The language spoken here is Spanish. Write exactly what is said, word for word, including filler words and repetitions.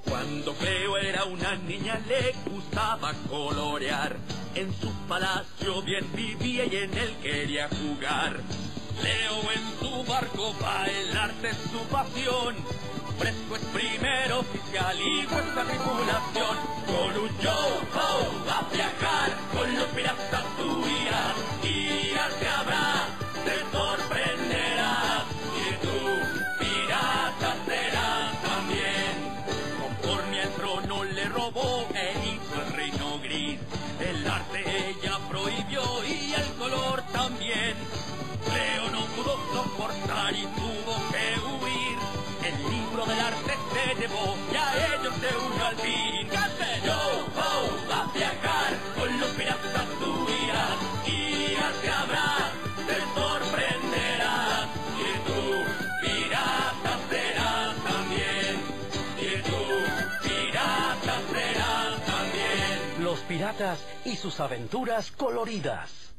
Cuando Cleo era una niña le gustaba colorear. En su palacio bien vivía y en él quería jugar. Cleo en su barco va, el arte es su pasión. Fresco es primer oficial y vuestra tripulación. Con un yo-ho va a viajar, con los piratas tú irás. Irás que habrá, te sorprenderás. Y tú, pirata serás también. Conforme al trono le robó e hizo el reino gris. El arte ella prohibió y el color también. Cleo no pudo soportar y tuvo que huir. El libro del arte se llevó y a ellos se unió al fin. Yo-ho va a viajar, con los piratas tú irás. Irás que habrá, te sorprenderás. Y tú, pirata serás también. Y tú, pirata serás también. Los piratas y sus aventuras coloridas.